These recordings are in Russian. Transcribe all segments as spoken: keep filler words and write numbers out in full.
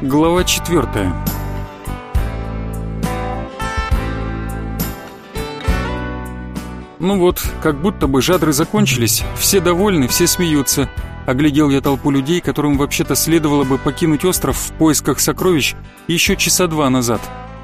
Глава четвертая. Ну вот, как будто бы жадры закончились, все довольны, все смеются. Оглядел я толпу людей, которым вообще-то следовало бы покинуть остров в поисках сокровищ еще часа два назад.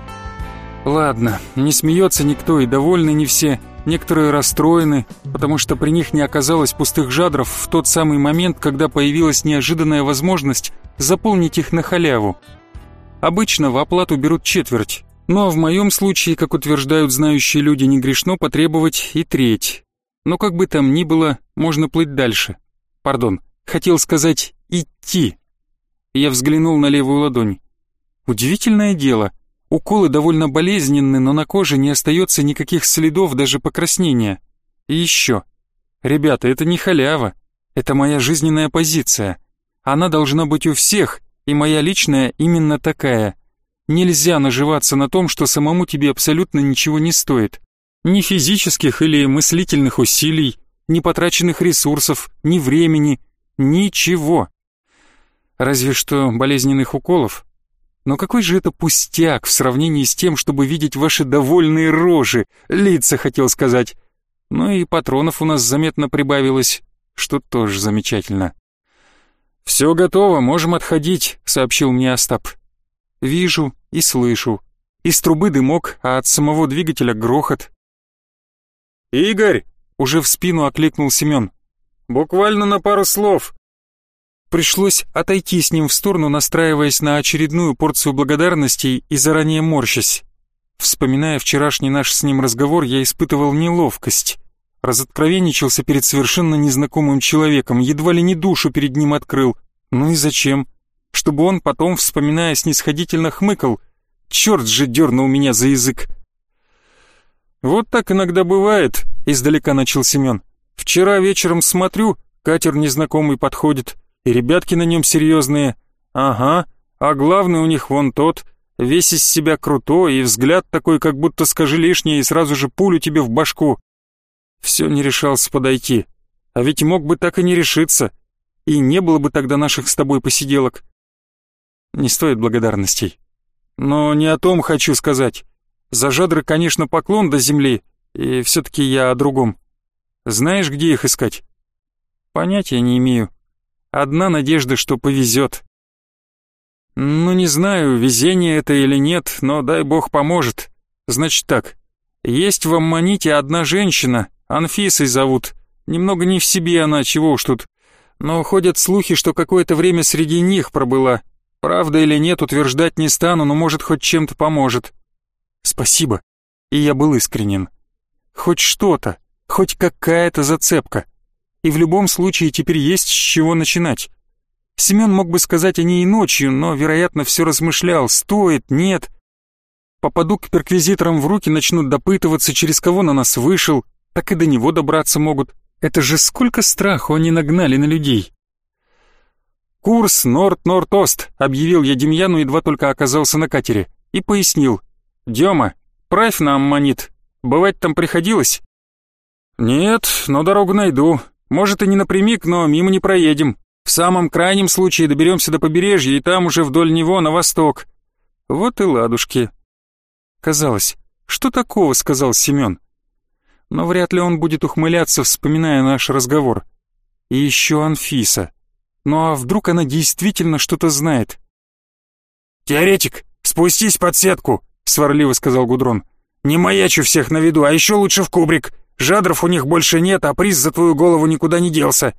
Ладно, не смеется никто и довольны не все. Некоторые расстроены, потому что при них не оказалось пустых жадров в тот самый момент, когда появилась неожиданная возможность заполнить их на халяву. Обычно в оплату берут четверть, но в моем случае, как утверждают знающие люди, не грешно потребовать и треть. Но как бы там ни было, можно плыть дальше. Пардон, хотел сказать идти. Я взглянул на левую ладонь. Удивительное дело. Уколы довольно болезненны, но на коже не остается никаких следов, даже покраснения. И еще. Ребята, это не халява. Это моя жизненная позиция. Она должна быть у всех, и моя личная именно такая. Нельзя наживаться на том, что самому тебе абсолютно ничего не стоит. Ни физических или мыслительных усилий, ни потраченных ресурсов, ни времени, ничего. Разве что болезненных уколов. Но какой же это пустяк в сравнении с тем, чтобы видеть ваши довольные рожи, лица, хотел сказать. Ну и патронов у нас заметно прибавилось, что тоже замечательно. «Все готово, можем отходить», — сообщил мне Остап. Вижу и слышу. Из трубы дымок, а от самого двигателя грохот. «Игорь!» — уже в спину окликнул Семен. «Буквально на пару слов». Пришлось отойти с ним в сторону, настраиваясь на очередную порцию благодарностей и заранее морщась. Вспоминая вчерашний наш с ним разговор, я испытывал неловкость. Разоткровенничался перед совершенно незнакомым человеком, едва ли не душу перед ним открыл. Ну и зачем? Чтобы он потом, вспоминая, снисходительно хмыкал. Черт же дернул меня за язык. «Вот так иногда бывает», — издалека начал Семен. «Вчера вечером смотрю, катер незнакомый подходит, и ребятки на нем серьезные. Ага, а главный у них вон тот, весь из себя крутой, и взгляд такой, как будто скажи лишнее, и сразу же пулю тебе в башку. Все не решался подойти. А ведь мог бы так и не решиться. И не было бы тогда наших с тобой посиделок. Не стоит благодарностей. Но не о том хочу сказать. За жадры, конечно, поклон до земли, и все-таки я о другом. Знаешь, где их искать? Понятия не имею. Одна надежда, что повезет. Ну, не знаю, везение это или нет, но дай бог поможет. Значит так, есть в Аммоните одна женщина, Анфисой зовут. Немного не в себе она, чего уж тут. Но ходят слухи, что какое-то время среди них пробыла. Правда или нет, утверждать не стану, но может хоть чем-то поможет. Спасибо. И я был искренен. Хоть что-то, хоть какая-то зацепка. И в любом случае теперь есть с чего начинать. Семен мог бы сказать о ней и ночью, но, вероятно, все размышлял, стоит, нет. Попаду к перквизиторам в руки, начнут допытываться, через кого на нас вышел, так и до него добраться могут. Это же сколько страху они нагнали на людей. «Курс Норд-Норд-Ост», — объявил я Демьяну, едва только оказался на катере, и пояснил. «Дема, правь на Аммонит. Бывать там приходилось?» «Нет, но дорогу найду. Может и не напрямик, но мимо не проедем. В самом крайнем случае доберемся до побережья, и там уже вдоль него на восток». Вот и ладушки. Казалось, что такого, сказал Семен. Но вряд ли он будет ухмыляться, вспоминая наш разговор. И еще Анфиса. Ну а вдруг она действительно что-то знает? «Теоретик, спустись под сетку», — сварливо сказал Гудрон. «Не маячу всех на виду, а еще лучше в кубрик. Жадров у них больше нет, а приз за твою голову никуда не делся».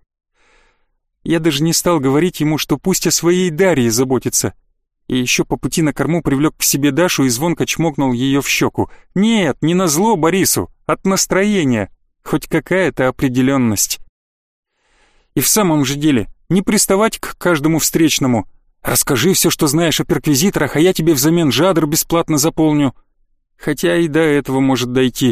Я даже не стал говорить ему, что пусть о своей Дарье заботится. И еще по пути на корму привлек к себе Дашу и звонко чмокнул ее в щеку. Нет, не назло Борису, от настроения. Хоть какая-то определенность. И в самом же деле, не приставать к каждому встречному. Расскажи все, что знаешь о перквизиторах, а я тебе взамен жадр бесплатно заполню. Хотя и до этого может дойти.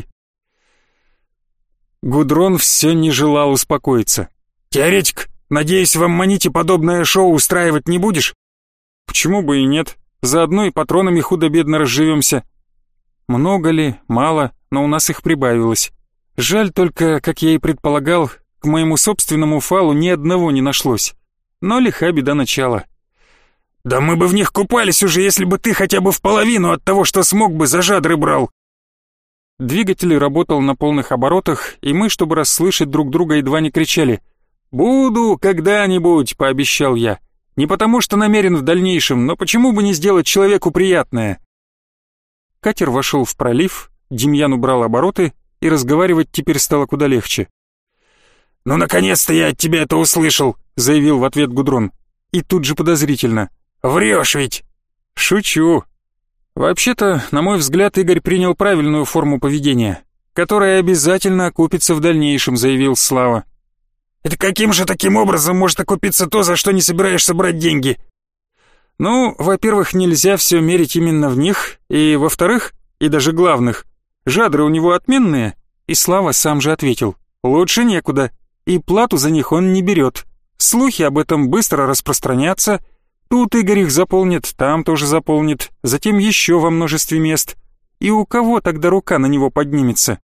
Гудрон все не желал успокоиться. «Теоретик, надеюсь, в Аммоните подобное шоу устраивать не будешь?» «Почему бы и нет? Заодно и патронами худо-бедно разживемся». Много ли, мало, но у нас их прибавилось. Жаль только, как я и предполагал, к моему собственному фалу ни одного не нашлось. Но лиха беда начала. Да мы бы в них купались уже, если бы ты хотя бы в половину от того, что смог бы, за жадры брал. Двигатель работал на полных оборотах, и мы, чтобы расслышать друг друга, едва не кричали. «Буду когда-нибудь», — пообещал я. «Не потому что намерен в дальнейшем, но почему бы не сделать человеку приятное?» Катер вошел в пролив, Демьян убрал обороты, и разговаривать теперь стало куда легче. «Ну, наконец-то я от тебя это услышал», — заявил в ответ Гудрон. И тут же подозрительно. «Врешь ведь!» «Шучу. Вообще-то, на мой взгляд, Игорь принял правильную форму поведения, которая обязательно окупится в дальнейшем», — заявил Слава. «Это каким же таким образом может окупиться то, за что не собираешься брать деньги?» «Ну, во-первых, нельзя все мерить именно в них, и, во-вторых, и даже главных, жадры у него отменные», и Слава сам же ответил. «Лучше некуда, и плату за них он не берет. Слухи об этом быстро распространятся. Тут Игорь их заполнит, там тоже заполнит, затем еще во множестве мест. И у кого тогда рука на него поднимется?»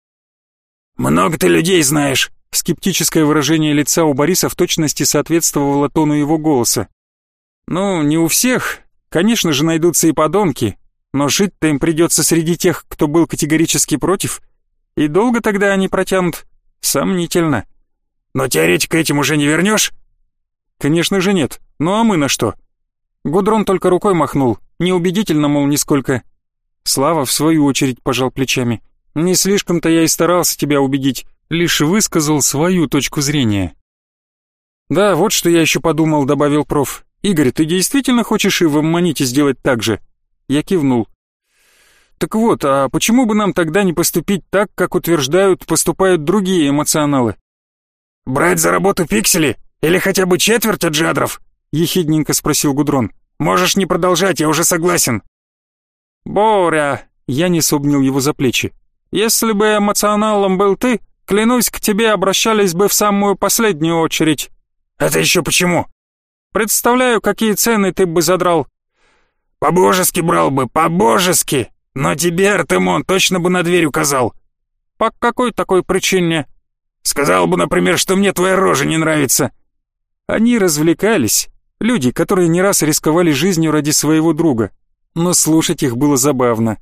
«Много ты людей знаешь», — скептическое выражение лица у Бориса в точности соответствовало тону его голоса. «Ну, не у всех. Конечно же, найдутся и подонки, но жить-то им придется среди тех, кто был категорически против. И долго тогда они протянут? Сомнительно». «Но теоретика этим уже не вернешь?» «Конечно же нет. Ну а мы на что?» Гудрон только рукой махнул, неубедительно, мол, нисколько. Слава, в свою очередь, пожал плечами. «Не слишком-то я и старался тебя убедить, лишь высказал свою точку зрения». «Да, вот что я еще подумал», — добавил проф. «Игорь, ты действительно хочешь и в Аммоните сделать так же?» Я кивнул. «Так вот, а почему бы нам тогда не поступить так, как утверждают, поступают другие эмоционалы?» «Брать за работу пиксели? Или хотя бы четверть от жадров?» — ехидненько спросил Гудрон. «Можешь не продолжать, я уже согласен». «Боря!» — я не обнял его за плечи. «Если бы эмоционалом был ты, клянусь, к тебе обращались бы в самую последнюю очередь». «Это еще почему?» «Представляю, какие цены ты бы задрал». «По-божески брал бы, по-божески! Но тебе, Артемон, точно бы на дверь указал». «По какой такой причине?» «Сказал бы, например, что мне твоя рожа не нравится». Они развлекались, люди, которые не раз рисковали жизнью ради своего друга, но слушать их было забавно.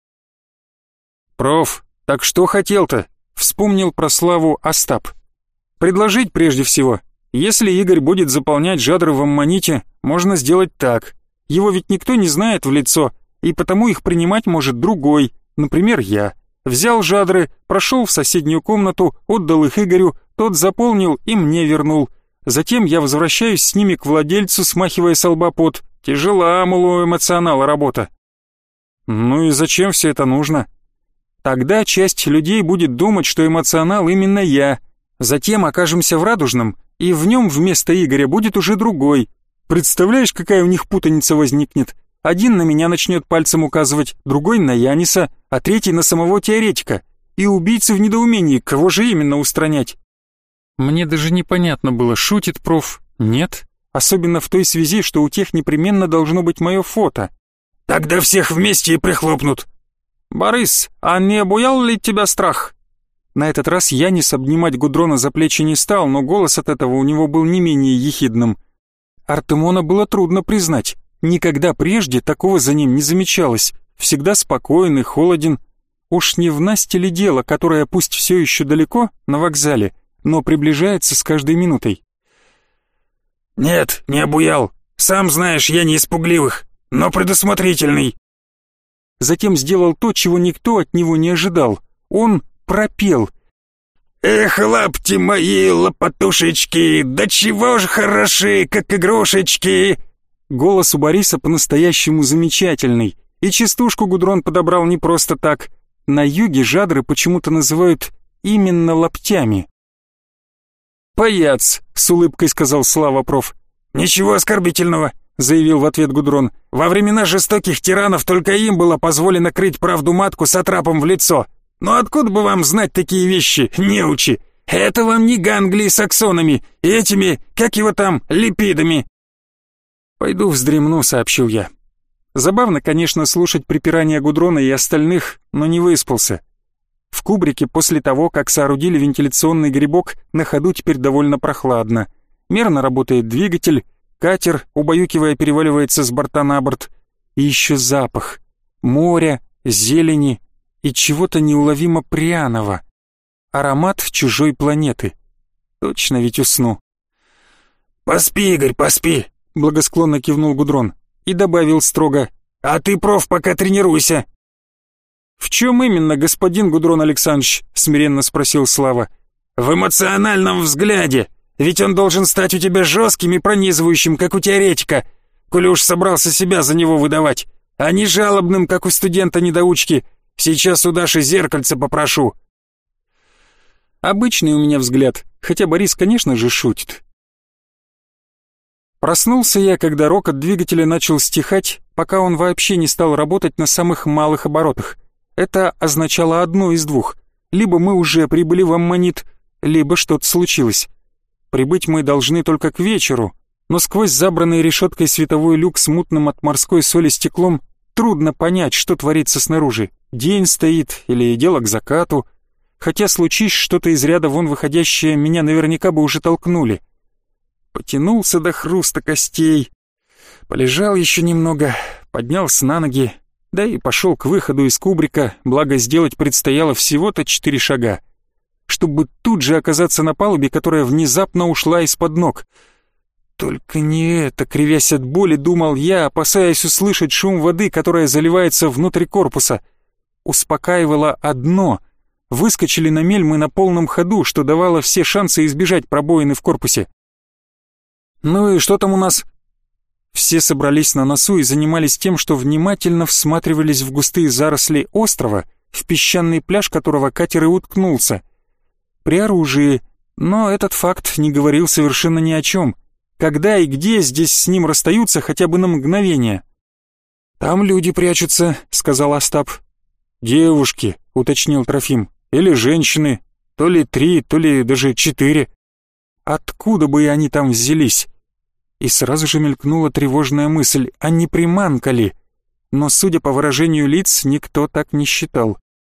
«Проф, так что хотел-то?» — вспомнил про Славу Остап. «Предложить прежде всего. Если Игорь будет заполнять жадры в Аммоните, можно сделать так. Его ведь никто не знает в лицо, и потому их принимать может другой, например, я. Взял жадры, прошел в соседнюю комнату, отдал их Игорю, тот заполнил и мне вернул. Затем я возвращаюсь с ними к владельцу, смахивая со лба пот. Тяжела, мол, у эмоционала работа». «Ну и зачем все это нужно?» «Тогда часть людей будет думать, что эмоционал именно я. Затем окажемся в Радужном, и в нем вместо Игоря будет уже другой. Представляешь, какая у них путаница возникнет? Один на меня начнет пальцем указывать, другой на Яниса, а третий на самого теоретика. И убийцы в недоумении, кого же именно устранять?» Мне даже непонятно было, шутит проф, нет, особенно в той связи, что у тех непременно должно быть мое фото. «Тогда всех вместе и прихлопнут». «Борис, а не обуял ли тебя страх?» На этот раз Янис обнимать Гудрона за плечи не стал, но голос от этого у него был не менее ехидным. Артемона было трудно признать, никогда прежде такого за ним не замечалось, всегда спокоен и холоден. Уж не в Насте ли дело, которая пусть все еще далеко, на вокзале, но приближается с каждой минутой. «Нет, не обуял. Сам знаешь, я не из пугливых, но предусмотрительный». Затем сделал то, чего никто от него не ожидал. Он пропел. «Эх, лапти мои, лопатушечки, да чего ж хороши, как игрушечки!» Голос у Бориса по-настоящему замечательный, и частушку Гудрон подобрал не просто так. На юге жадры почему-то называют именно лаптями. «Паяц», — с улыбкой сказал Слава проф. «Ничего оскорбительного», — заявил в ответ Гудрон. «Во времена жестоких тиранов только им было позволено крыть правду матку сатрапом в лицо. Но откуда бы вам знать такие вещи, неучи? Это вам не Ганглии с аксонами, и этими, как его там, липидами». «Пойду вздремну», — сообщил я. Забавно, конечно, слушать припирания Гудрона и остальных, но не выспался. В кубрике после того, как соорудили вентиляционный грибок, на ходу теперь довольно прохладно. Мерно работает двигатель, Катер, убаюкивая, переваливается с борта на борт. И еще запах моря, зелени и чего-то неуловимо пряного. Аромат чужой планеты. Точно ведь усну. «Поспи, Игорь, поспи!» — благосклонно кивнул Гудрон и добавил строго: «А ты, проф, пока тренируйся!» «В чем именно, господин Гудрон Александрович?» — смиренно спросил Слава. «В эмоциональном взгляде, ведь он должен стать у тебя жестким и пронизывающим, как у теоретика, коли уж собрался себя за него выдавать, а не жалобным, как у студента-недоучки. Сейчас у Даши зеркальце попрошу». Обычный у меня взгляд, хотя Борис, конечно же, шутит. Проснулся я, когда рокот двигателя начал стихать, пока он вообще не стал работать на самых малых оборотах. Это означало одно из двух. Либо мы уже прибыли в Аммонит, либо что-то случилось. Прибыть мы должны только к вечеру, но сквозь забранный решеткой световой люк с мутным от морской соли стеклом трудно понять, что творится снаружи. День стоит или дело к закату. Хотя случись что-то из ряда вон выходящее, меня наверняка бы уже толкнули. Потянулся до хруста костей. Полежал еще немного, поднялся на ноги, да и пошел к выходу из кубрика, благо сделать предстояло всего-то четыре шага, чтобы тут же оказаться на палубе, которая внезапно ушла из-под ног. Только не это, кривясь от боли, думал я, опасаясь услышать шум воды, которая заливается внутрь корпуса. Успокаивало одно — выскочили на мель мы на полном ходу, что давало все шансы избежать пробоины в корпусе. «Ну и что там у нас?» Все собрались на носу и занимались тем, что внимательно всматривались в густые заросли острова, в песчаный пляж которого катер и уткнулся. При оружии, но этот факт не говорил совершенно ни о чем. Когда и где здесь с ним расстаются хотя бы на мгновение? «Там люди прячутся», — сказал Остап. «Девушки», — уточнил Трофим, — «или женщины, то ли три, то ли даже четыре. Откуда бы они там взялись?» И сразу же мелькнула тревожная мысль, а не приманка ли? Но, судя по выражению лиц, никто так не считал.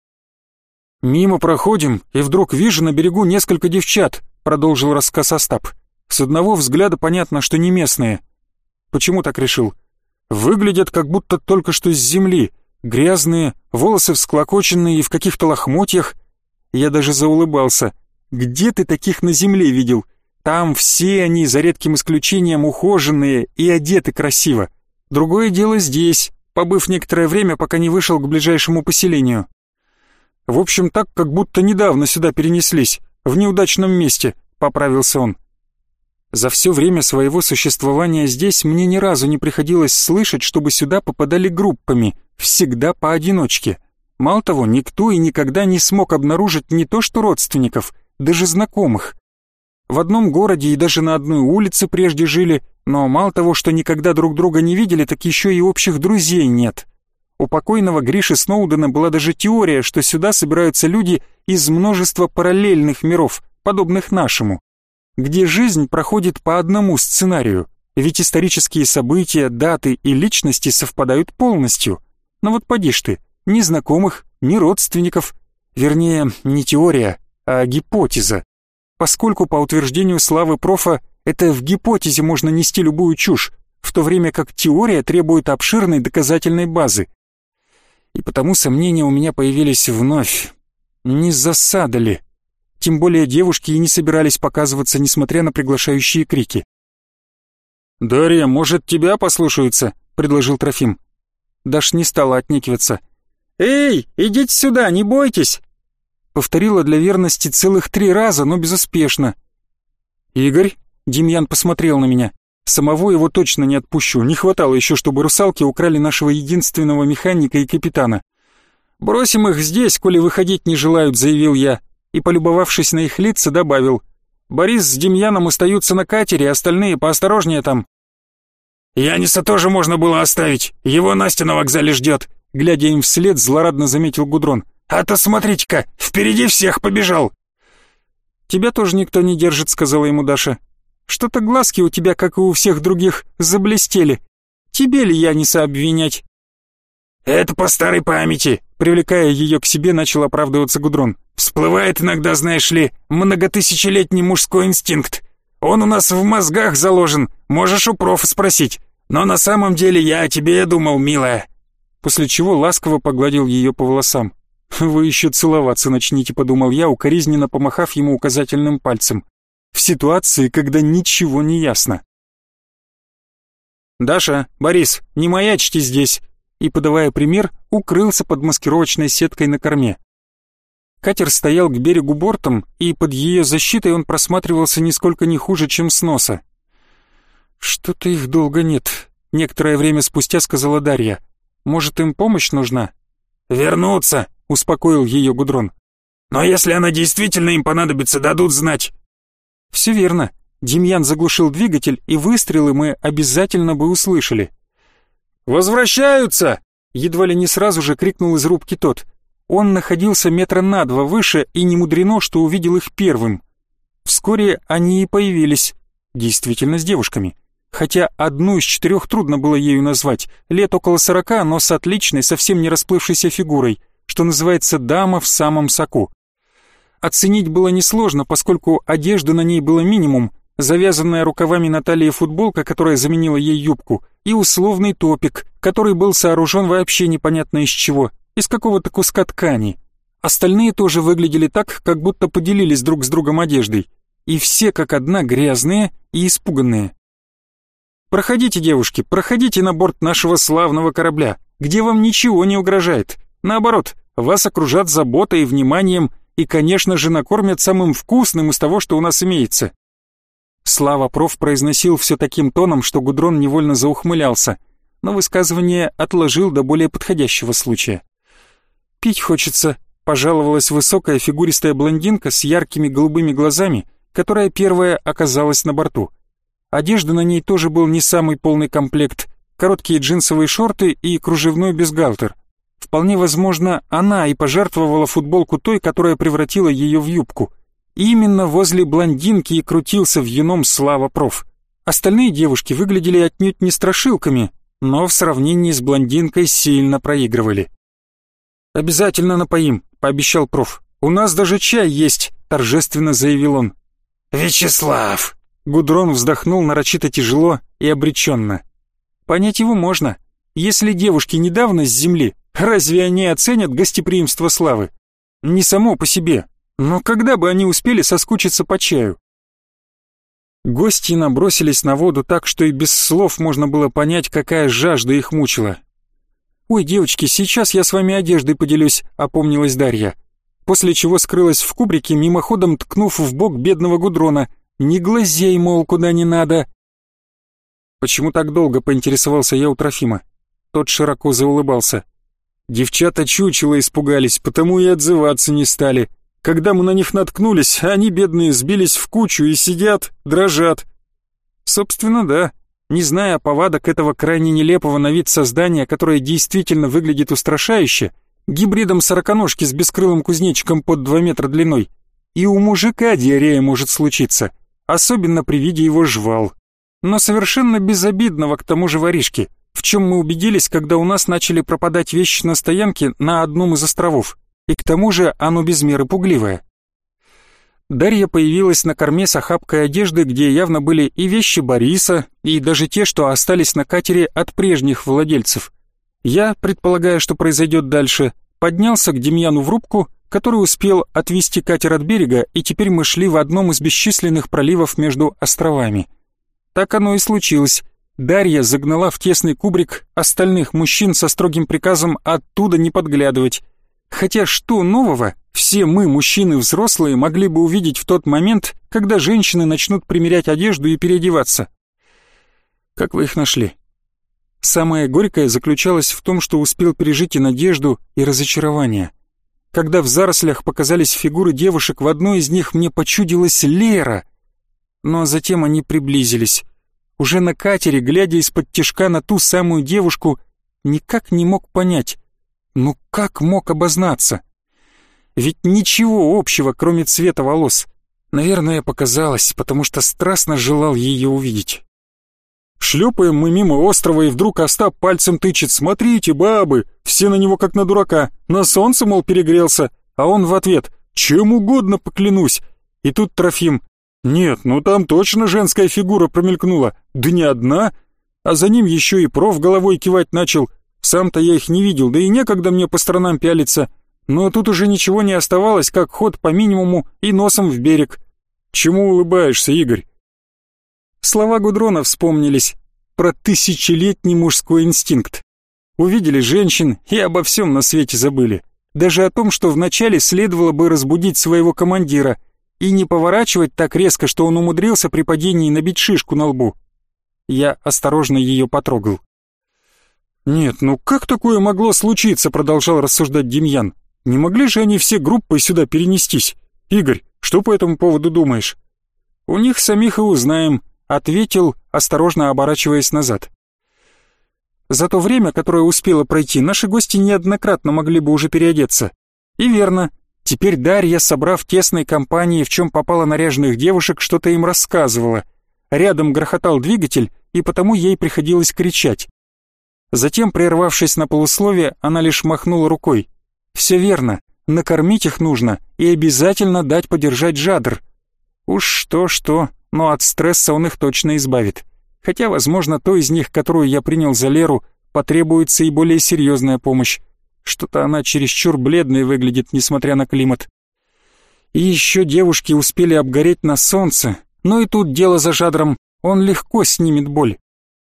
«Мимо проходим, и вдруг вижу на берегу несколько девчат», — продолжил рассказ Остап. «С одного взгляда понятно, что не местные». «Почему так решил?» «Выглядят, как будто только что с земли, грязные, волосы всклокоченные и в каких-то лохмотьях». Я даже заулыбался. «Где ты таких на земле видел? Там все они, за редким исключением, ухоженные и одеты красиво. Другое дело здесь, побыв некоторое время, пока не вышел к ближайшему поселению. В общем, так, как будто недавно сюда перенеслись, в неудачном месте», — поправился он. За все время своего существования здесь мне ни разу не приходилось слышать, чтобы сюда попадали группами, всегда поодиночке. Мало того, никто и никогда не смог обнаружить не то что родственников, даже знакомых. В одном городе и даже на одной улице прежде жили, но мало того, что никогда друг друга не видели, так еще и общих друзей нет. У покойного Гриши Сноудена была даже теория, что сюда собираются люди из множества параллельных миров, подобных нашему, где жизнь проходит по одному сценарию, ведь исторические события, даты и личности совпадают полностью. Но вот поди ж ты, ни знакомых, ни родственников, вернее, не теория, а гипотеза. Поскольку, по утверждению Славы профа, это в гипотезе можно нести любую чушь, в то время как теория требует обширной доказательной базы. И потому сомнения у меня появились вновь. Не засада ли? Тем более девушки и не собирались показываться, несмотря на приглашающие крики. «Дарья, может, тебя послушаются?» — предложил Трофим. Даш не стала отнекиваться. «Эй, идите сюда, не бойтесь!» Повторила для верности целых три раза, но безуспешно. «Игорь?» — Демьян посмотрел на меня. «Самого его точно не отпущу, не хватало еще, чтобы русалки украли нашего единственного механика и капитана. Бросим их здесь, коли выходить не желают», — заявил я, и, полюбовавшись на их лица, добавил. «Борис с Демьяном остаются на катере, остальные поосторожнее там». «Яниса тоже можно было оставить, его Настя на вокзале ждет», — глядя им вслед, злорадно заметил Гудрон. «А то смотрите-ка, впереди всех побежал!» «Тебя тоже никто не держит», — сказала ему Даша. «Что-то глазки у тебя, как и у всех других, заблестели. Тебе ли Яниса обвинять?» «Это по старой памяти», — привлекая ее к себе, начал оправдываться Гудрон. «Всплывает иногда, знаешь ли, многотысячелетний мужской инстинкт. Он у нас в мозгах заложен, Можешь у профа спросить. Но на самом деле я о тебе думал, милая». После чего ласково погладил ее по волосам. «Вы еще целоваться начните», — подумал я, укоризненно помахав ему указательным пальцем. В ситуации, когда ничего не ясно. «Даша, Борис, не маячьте здесь!» И, подавая пример, укрылся под маскировочной сеткой на корме. Катер стоял к берегу бортом, и под ее защитой он просматривался нисколько не хуже, чем с носа. «Что-то их долго нет», — некоторое время спустя сказала Дарья. «Может, им помощь нужна?» «Вернуться», — успокоил ее Гудрон. «Но если она действительно им понадобится, дадут знать». «Все верно. Демьян заглушил двигатель, и выстрелы мы обязательно бы услышали». «Возвращаются!» — едва ли не сразу же крикнул из рубки тот. Он находился метра на два выше, и не мудрено, что увидел их первым. Вскоре они и появились. Действительно с девушками. Хотя одну из четырех трудно было ею назвать. Лет около сорока, но с отличной, совсем не расплывшейся фигурой, что называется дама в самом соку. Оценить было несложно, поскольку одежды на ней было минимум, завязанная рукавами на талии футболка, которая заменила ей юбку, и условный топик, который был сооружен вообще непонятно из чего, из какого-то куска ткани. Остальные тоже выглядели так, как будто поделились друг с другом одеждой, и все как одна грязные и испуганные. «Проходите, девушки, проходите на борт нашего славного корабля, где вам ничего не угрожает. Наоборот, вас окружат заботой и вниманием, и, конечно же, накормят самым вкусным из того, что у нас имеется». Слава проф произносил все таким тоном, что Гудрон невольно заухмылялся, но высказывание отложил до более подходящего случая. «Пить хочется», — пожаловалась высокая фигуристая блондинка с яркими голубыми глазами, которая первая оказалась на борту. Одежда на ней тоже был не самый полный комплект, короткие джинсовые шорты и кружевной бюстгальтер. Вполне возможно, она и пожертвовала футболку той, которая превратила ее в юбку. И именно возле блондинки и крутился вьюном Слава проф. Остальные девушки выглядели отнюдь не страшилками, но в сравнении с блондинкой сильно проигрывали. «Обязательно напоим», — пообещал проф. «У нас даже чай есть», — торжественно заявил он. «Вячеслав!» — Гудрон вздохнул нарочито тяжело и обреченно. «Понять его можно. Если девушки недавно с земли, разве они оценят гостеприимство Славы? Не само по себе, но когда бы они успели соскучиться по чаю?» Гости набросились на воду так, что и без слов можно было понять, какая жажда их мучила. «Ой, девочки, сейчас я с вами одеждой поделюсь», — опомнилась Дарья. После чего скрылась в кубрике, мимоходом ткнув в бок бедного Гудрона. «Не глазей, мол, куда не надо». «Почему так долго?» — поинтересовался я у Трофима. Тот широко заулыбался. «Девчата чучело испугались, потому и отзываться не стали. Когда мы на них наткнулись, они, бедные, сбились в кучу и сидят, дрожат». «Собственно, да. Не зная повадок этого крайне нелепого на вид создания, которое действительно выглядит устрашающе, гибридом сороконожки с бескрылым кузнечиком под два метра длиной, и у мужика диарея может случиться, особенно при виде его жвал. Но совершенно безобидного к тому же воришки, в чем мы убедились, когда у нас начали пропадать вещи на стоянке на одном из островов, и к тому же оно без меры пугливое. Дарья появилась на корме с охапкой одежды, где явно были и вещи Бориса, и даже те, что остались на катере от прежних владельцев. Я, предполагая, что произойдет дальше, поднялся к Демьяну в рубку, который успел отвести катер от берега, и теперь мы шли в одном из бесчисленных проливов между островами. Так оно и случилось. Дарья загнала в тесный кубрик остальных мужчин со строгим приказом оттуда не подглядывать. Хотя что нового все мы, мужчины взрослые, могли бы увидеть в тот момент, когда женщины начнут примерять одежду и переодеваться? «Как вы их нашли?» Самое горькое заключалось в том, что успел пережить и надежду, и разочарование. Когда в зарослях показались фигуры девушек, в одной из них мне почудилась Лера. Но затем они приблизились. Уже на катере, глядя из-под тишка на ту самую девушку, никак не мог понять, ну как мог обознаться? Ведь ничего общего, кроме цвета волос. Наверное, показалось, потому что страстно желал ее увидеть. Шлепаем мы мимо острова, и вдруг Остап пальцем тычет: «Смотрите, бабы!» Все на него как на дурака. На солнце, мол, перегрелся. А он в ответ: «Чем угодно поклянусь!» И тут Трофим: «Нет, ну там точно женская фигура промелькнула. Да не одна, а за ним еще и проф головой кивать начал. Сам-то я их не видел, да и некогда мне по сторонам пялиться. Но тут уже ничего не оставалось, как ход по минимуму и носом в берег. Чему улыбаешься, Игорь? Слова Гудрона вспомнились про тысячелетний мужской инстинкт. Увидели женщин и обо всем на свете забыли. Даже о том, что вначале следовало бы разбудить своего командира и не поворачивать так резко, что он умудрился при падении набить шишку на лбу. Я осторожно ее потрогал. «Нет, ну как такое могло случиться?» — продолжал рассуждать Демьян. «Не могли же они все группой сюда перенестись? Игорь, что по этому поводу думаешь?» «У них самих и узнаем», — ответил, осторожно оборачиваясь назад. За то время, которое успело пройти, наши гости неоднократно могли бы уже переодеться. И верно, теперь Дарья, собрав тесной компании, в чем попало наряженных девушек, что-то им рассказывала. Рядом грохотал двигатель, и потому ей приходилось кричать. Затем, прервавшись на полусловие, она лишь махнула рукой. «Все верно, накормить их нужно и обязательно дать подержать жадр. Уж что-что, но от стресса он их точно избавит. Хотя, возможно, той из них, которую я принял за Леру, потребуется и более серьезная помощь. Что-то она чересчур бледной выглядит, несмотря на климат. И еще девушки успели обгореть на солнце, но и тут дело за жадром, он легко снимет боль».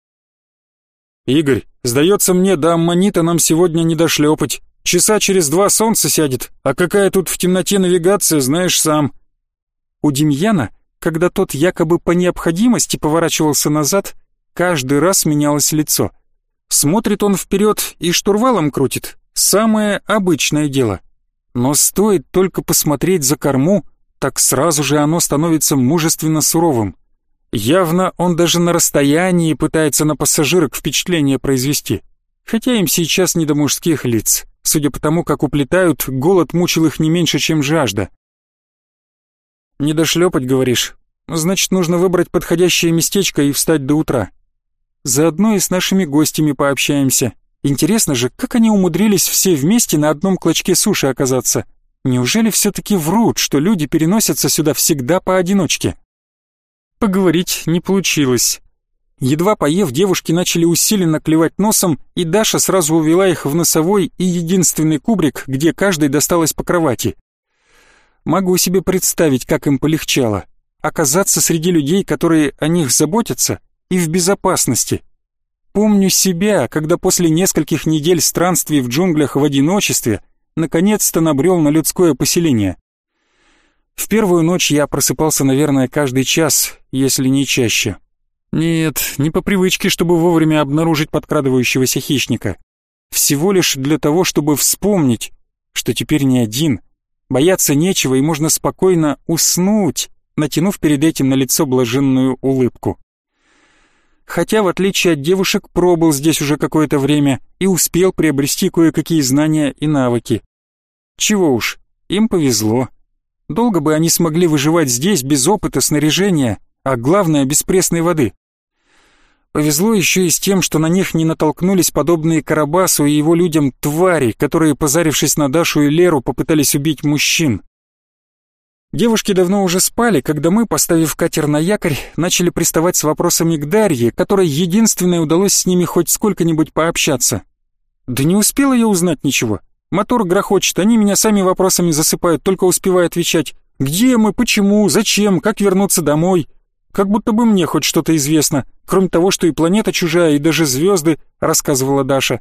«Игорь, сдается мне, до аммонита нам сегодня не дошлепать. Часа через два солнце сядет, а какая тут в темноте навигация, знаешь сам». У Демьяна, когда тот якобы по необходимости поворачивался назад, каждый раз менялось лицо. Смотрит он вперед и штурвалом крутит, самое обычное дело. Но стоит только посмотреть за корму, так сразу же оно становится мужественно суровым. Явно он даже на расстоянии пытается на пассажирок впечатление произвести. Хотя им сейчас не до мужских лиц. Судя по тому, как уплетают, голод мучил их не меньше, чем жажда. «Не дошлепать, говоришь? Значит, нужно выбрать подходящее местечко и встать до утра. Заодно и с нашими гостями пообщаемся. Интересно же, как они умудрились все вместе на одном клочке суши оказаться? Неужели все-таки врут, что люди переносятся сюда всегда поодиночке?» Поговорить не получилось. Едва поев, девушки начали усиленно клевать носом, и Даша сразу увела их в носовой и единственный кубрик, где каждой досталось по кровати. Могу себе представить, как им полегчало. Оказаться среди людей, которые о них заботятся, и в безопасности. Помню себя, когда после нескольких недель странствий в джунглях в одиночестве наконец-то набрел на людское поселение. В первую ночь я просыпался, наверное, каждый час, если не чаще. Нет, не по привычке, чтобы вовремя обнаружить подкрадывающегося хищника. Всего лишь для того, чтобы вспомнить, что теперь не один. Бояться нечего, и можно спокойно уснуть, натянув перед этим на лицо блаженную улыбку. Хотя, в отличие от девушек, пробыл здесь уже какое-то время и успел приобрести кое-какие знания и навыки. Чего уж, им повезло. Долго бы они смогли выживать здесь без опыта, снаряжения, а главное, без пресной воды. Повезло еще и с тем, что на них не натолкнулись подобные Карабасу и его людям твари, которые, позарившись на Дашу и Леру, попытались убить мужчин. Девушки давно уже спали, когда мы, поставив катер на якорь, начали приставать с вопросами к Дарье, которой единственное удалось с ними хоть сколько-нибудь пообщаться. Да не успела я узнать ничего. Мотор грохочет, они меня сами вопросами засыпают, только успеваю отвечать. Где мы, почему, зачем, как вернуться домой? Как будто бы мне хоть что-то известно, кроме того, что и планета чужая, и даже звезды, рассказывала Даша.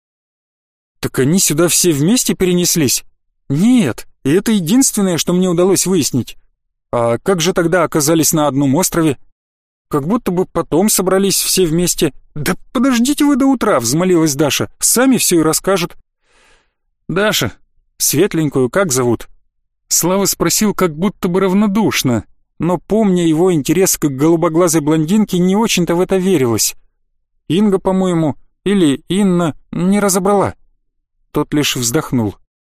Так они сюда все вместе перенеслись? Нет, и это единственное, что мне удалось выяснить. А как же тогда оказались на одном острове? Как будто бы потом собрались все вместе. Да подождите вы до утра, взмолилась Даша, сами все и расскажут. Даша, светленькую как зовут? Слава спросил как будто бы равнодушно, но, помня его интерес к голубоглазой блондинке, не очень-то в это верилось. Инга, по-моему, или Инна, не разобрала. Тот лишь вздохнул.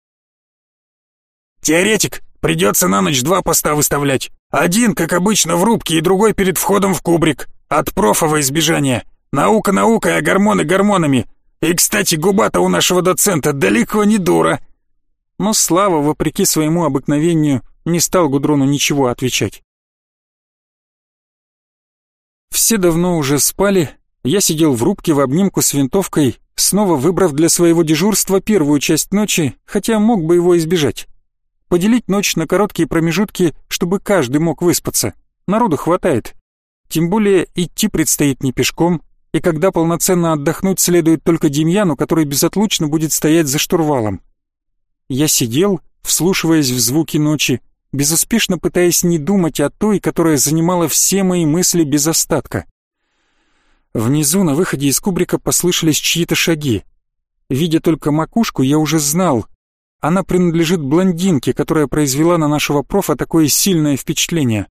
«Теоретик, придется на ночь два поста выставлять. Один, как обычно, в рубке, и другой перед входом в кубрик. От профа во избежание. Наука наукой, а гормоны гормонами. И, кстати, губа-то у нашего доцента далеко не дура». Но Слава, вопреки своему обыкновению, не стал Гудрону ничего отвечать. В Все давно уже спали, я сидел в рубке в обнимку с винтовкой, снова выбрав для своего дежурства первую часть ночи, хотя мог бы его избежать. Поделить ночь на короткие промежутки, чтобы каждый мог выспаться. Народу хватает. Тем более идти предстоит не пешком, и когда полноценно отдохнуть следует только Демьяну, который безотлучно будет стоять за штурвалом. Я сидел, вслушиваясь в звуки ночи, безуспешно пытаясь не думать о той, которая занимала все мои мысли без остатка. Внизу на выходе из кубрика послышались чьи-то шаги. Видя только макушку, я уже знал. Она принадлежит блондинке, которая произвела на нашего профа такое сильное впечатление.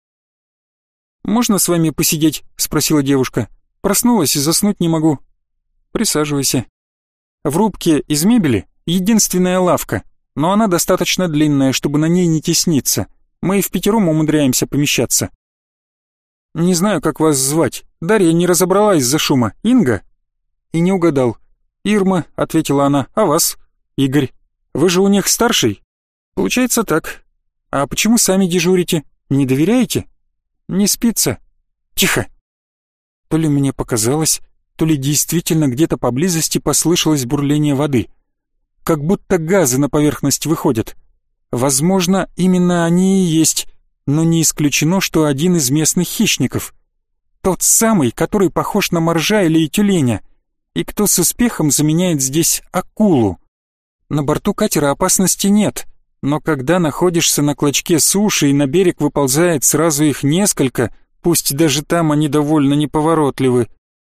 «Можно с вами посидеть?» — спросила девушка. «Проснулась и заснуть не могу». «Присаживайся». В рубке из мебели единственная лавка, но она достаточно длинная, чтобы на ней не тесниться. Мы и впятером умудряемся помещаться. «Не знаю, как вас звать. Дарья не разобрала из-за шума. Инга?» И не угадал. «Ирма», — ответила она. «А вас?» «Игорь. Вы же у них старший?» «Получается так. А почему сами дежурите? Не доверяете?» «Не спится». «Тихо!» То ли мне показалось, то ли действительно где-то поблизости послышалось бурление воды. Как будто газы на поверхность выходят. Возможно, именно они и есть, но не исключено, что один из местных хищников. Тот самый, который похож на моржа или тюленя, и кто с успехом заменяет здесь акулу. На борту катера опасности нет, но когда находишься на клочке суши и на берег выползает сразу их несколько, пусть даже там они довольно неповоротливы,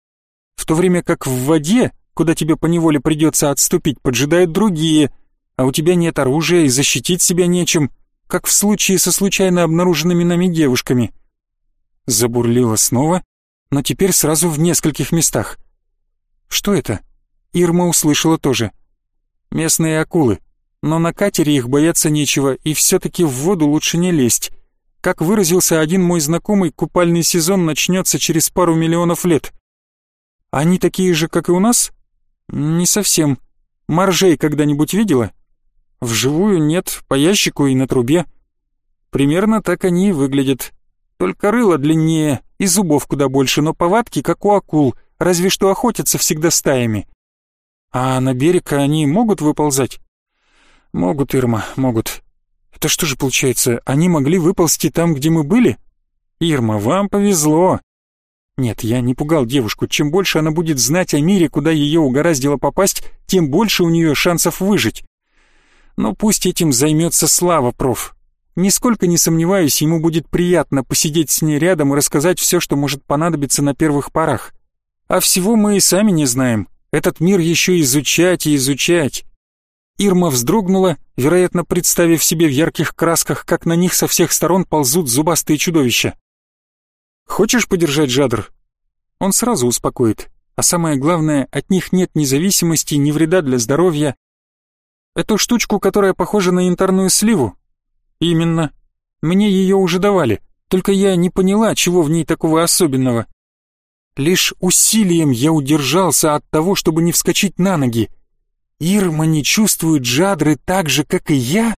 в то время как в воде, куда тебе поневоле придется отступить, поджидают другие, а у тебя нет оружия и защитить себя нечем, как в случае со случайно обнаруженными нами девушками. Забурлило снова, но теперь сразу в нескольких местах. Что это? Ирма услышала тоже. Местные акулы, но на катере их бояться нечего, и все-таки в воду лучше не лезть. Как выразился один мой знакомый, купальный сезон начнется через пару миллионов лет. Они такие же, как и у нас? Не совсем. Моржей когда-нибудь видела? Вживую нет, по ящику и на трубе. Примерно так они и выглядят. Только рыло длиннее и зубов куда больше, но повадки, как у акул, разве что охотятся всегда стаями. А на берег они могут выползать? Могут, Ирма, могут. Это что же получается, они могли выползти там, где мы были? Ирма, вам повезло. Нет, я не пугал девушку. Чем больше она будет знать о мире, куда ее угораздило попасть, тем больше у нее шансов выжить. Но пусть этим займется Слава, проф. Нисколько не сомневаюсь, ему будет приятно посидеть с ней рядом и рассказать все, что может понадобиться на первых порах. А всего мы и сами не знаем. Этот мир еще изучать и изучать. Ирма вздрогнула, вероятно, представив себе в ярких красках, как на них со всех сторон ползут зубастые чудовища. «Хочешь подержать жадр?» Он сразу успокоит. А самое главное, от них нет ни зависимости, ни вреда для здоровья. Эту штучку, которая похожа на янтарную сливу? Именно. Мне ее уже давали, только я не поняла, чего в ней такого особенного. Лишь усилием я удержался от того, чтобы не вскочить на ноги. Ирма не чувствует жадры так же, как и я?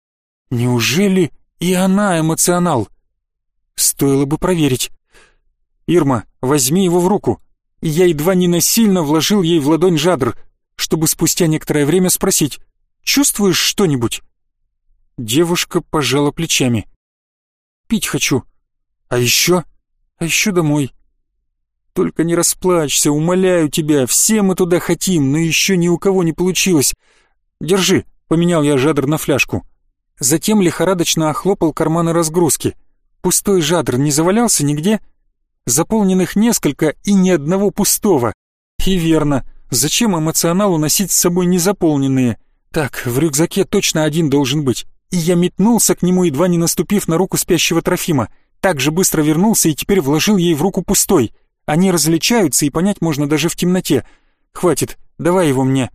Неужели и она эмоционал? Стоило бы проверить. «Ирма, возьми его в руку». И я едва не насильно вложил ей в ладонь жадр, чтобы спустя некоторое время спросить: «Чувствуешь что-нибудь?» Девушка пожала плечами. «Пить хочу. А еще? А еще домой». «Только не расплачься, умоляю тебя, все мы туда хотим, но еще ни у кого не получилось. Держи», — поменял я жадр на фляжку. Затем лихорадочно охлопал карманы разгрузки. Пустой жадр не завалялся нигде? Заполненных несколько и ни одного пустого. И верно, зачем эмоционалу носить с собой незаполненные? Так, в рюкзаке точно один должен быть. И я метнулся к нему, едва не наступив на руку спящего Трофима. Так же быстро вернулся и теперь вложил ей в руку пустой. Они различаются, и понять можно даже в темноте. Хватит, давай его мне.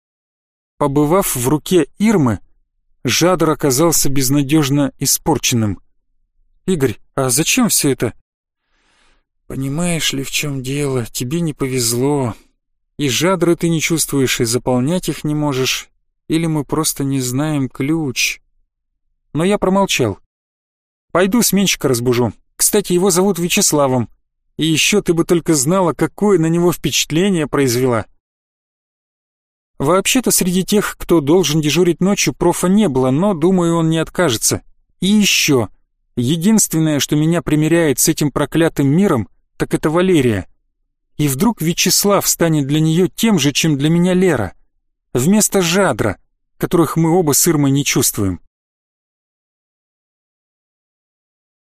Побывав в руке Ирмы, жадр оказался безнадежно испорченным. «Игорь, а зачем все это?» «Понимаешь ли, в чем дело? Тебе не повезло. И жадры ты не чувствуешь, и заполнять их не можешь. Или мы просто не знаем ключ». Но я промолчал. «Пойду сменщика разбужу. Кстати, его зовут Вячеславом. И еще ты бы только знала, какое на него впечатление произвела. Вообще-то среди тех, кто должен дежурить ночью, профа не было, но, думаю, он не откажется. И еще. Единственное, что меня примиряет с этим проклятым миром, так это Валерия. И вдруг Вячеслав станет для нее тем же, чем для меня Лера. Вместо Жадра, которых мы оба с Ирмой не чувствуем.